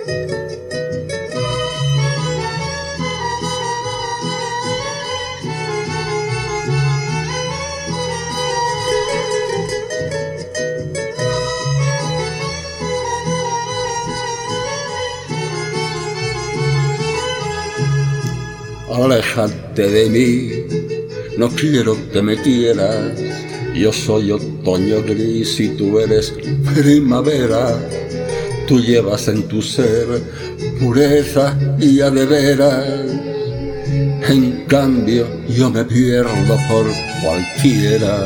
Aléjate de mí, no quiero que me quieras. Yo soy otoño gris y tú eres primavera. Tú llevas en tu ser pureza y a de veras. En cambio yo me pierdo por cualquiera.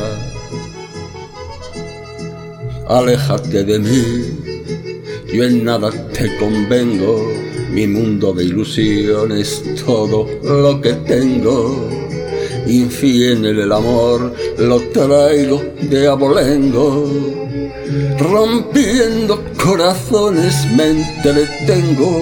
Aléjate de mí, yo en nada te convengo. Mi mundo de ilusión es todo lo que tengo. Infiel en el amor lo traigo de abolengo. Rompiendo corazones me entretengo.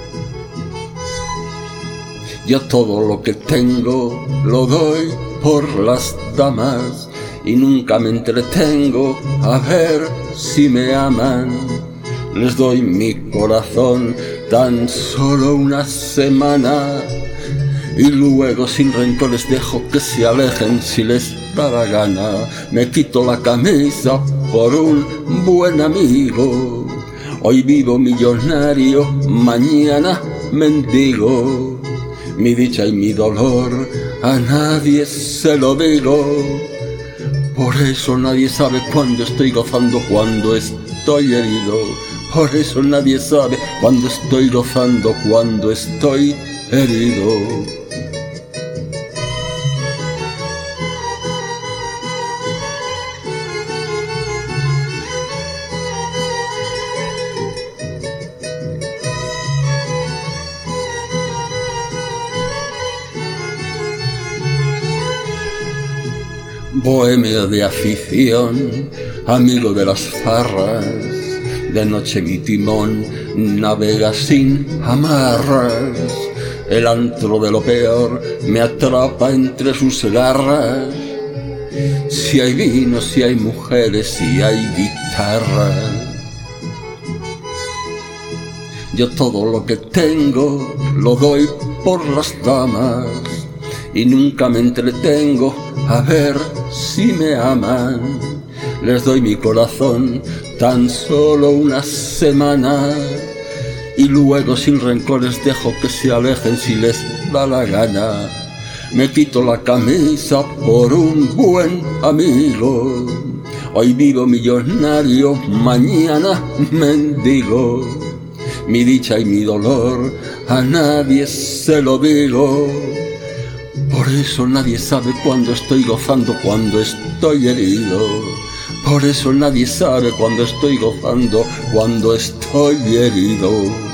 Yo todo lo que tengo lo doy por las damas y nunca me entretengo a ver si me aman. Les doy mi corazón tan solo una semana y luego sin rencor les dejo que se alejen si les da la gana. Me quito la camisa por un buen amigo. Hoy vivo millonario, mañana mendigo. Mi dicha y mi dolor a nadie se lo digo. Por eso nadie sabe cuándo estoy gozando, cuándo estoy herido. Por eso nadie sabe cuándo estoy gozando, cuándo estoy herido. Bohemio de afición, amigo de las farras, de noche mi timón navega sin amarras. El antro de lo peor me atrapa entre sus garras. Si hay vino, si hay mujeres, si hay guitarras. Yo todo lo que tengo lo doy por las damas y nunca me entretengo a ver si me aman. Les doy mi corazón tan solo una semana y luego sin rencor les dejo que se alejen si les da la gana. Me quito la camisa por un buen amigo. Hoy vivo millonario, mañana mendigo. Mi dicha y mi dolor a nadie se lo digo. Por eso nadie sabe cuándo estoy gozando, cuándo estoy herido. Por eso nadie sabe cuándo estoy gozando, cuándo estoy herido.